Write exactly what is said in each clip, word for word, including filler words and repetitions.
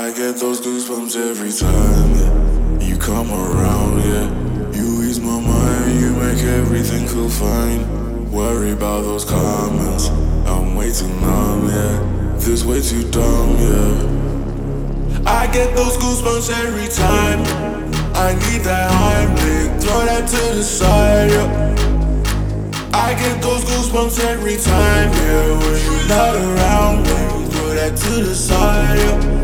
I get those goosebumps every time yeah. You come around, yeah. You ease my mind, you make everything feel fine. Worry about those comments, I'm way too numb, yeah. This way too dumb, yeah. I get those goosebumps every time. I need that Heimlich, throw that to the side, yeah. I get those goosebumps every time, yeah. When you're not around, baby, throw that to the side, yeah.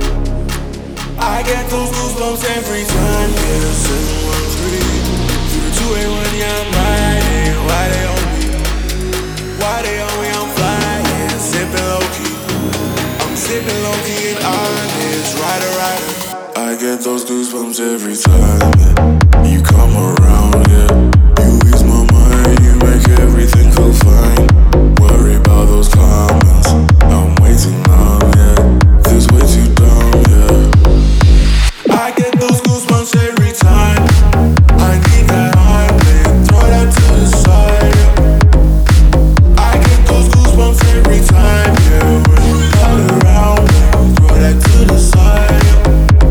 I get those goosebumps every time, yeah. seven one three, through the two eight one, yeah, I'm riding. Why they on me? Why they on me? I'm flying, sipping low-key. I'm sipping low-key and honest, rider, rider. I get those goosebumps every time, yeah. You come around, yeah. You ease my mind, you make everything feel fine. Worry about those comments, I'm way too numb, yeah. This way too dumb, yeah. I get those goosebumps every time. I need that Heimlich, throw that to the side, yeah. I get those goosebumps every time, yeah. When you're not around, yeah. Throw that to the side, yeah.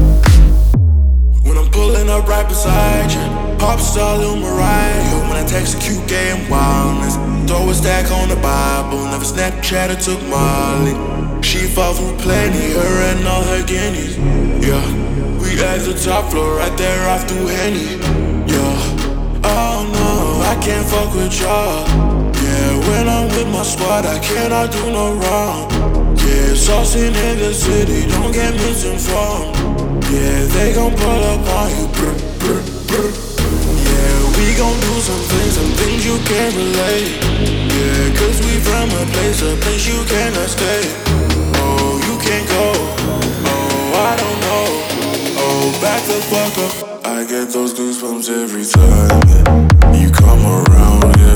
When I'm pulling up right beside you, pop star Lil Mariah. When I text a cute gay and wildness, throw a stack on the Bible. Never Snapchat or took Molly. She fall through plenty, her and all her guineas, yeah. We at the top floor, right there off through Henny, yeah. Oh no, I can't fuck with y'all, yeah. When I'm with my squad, I cannot do no wrong, yeah. Saucing in the city, don't get misinformed, yeah. They gon' pull up on you, brr, brr, brr. Yeah, we gon' do some things, some things you can't relate, yeah. Cause we from a place, a place you cannot stay. Oh, you can't go, oh, I don't know. Oh, back the fuck up. I get those goosebumps every time, yeah. You come around, yeah.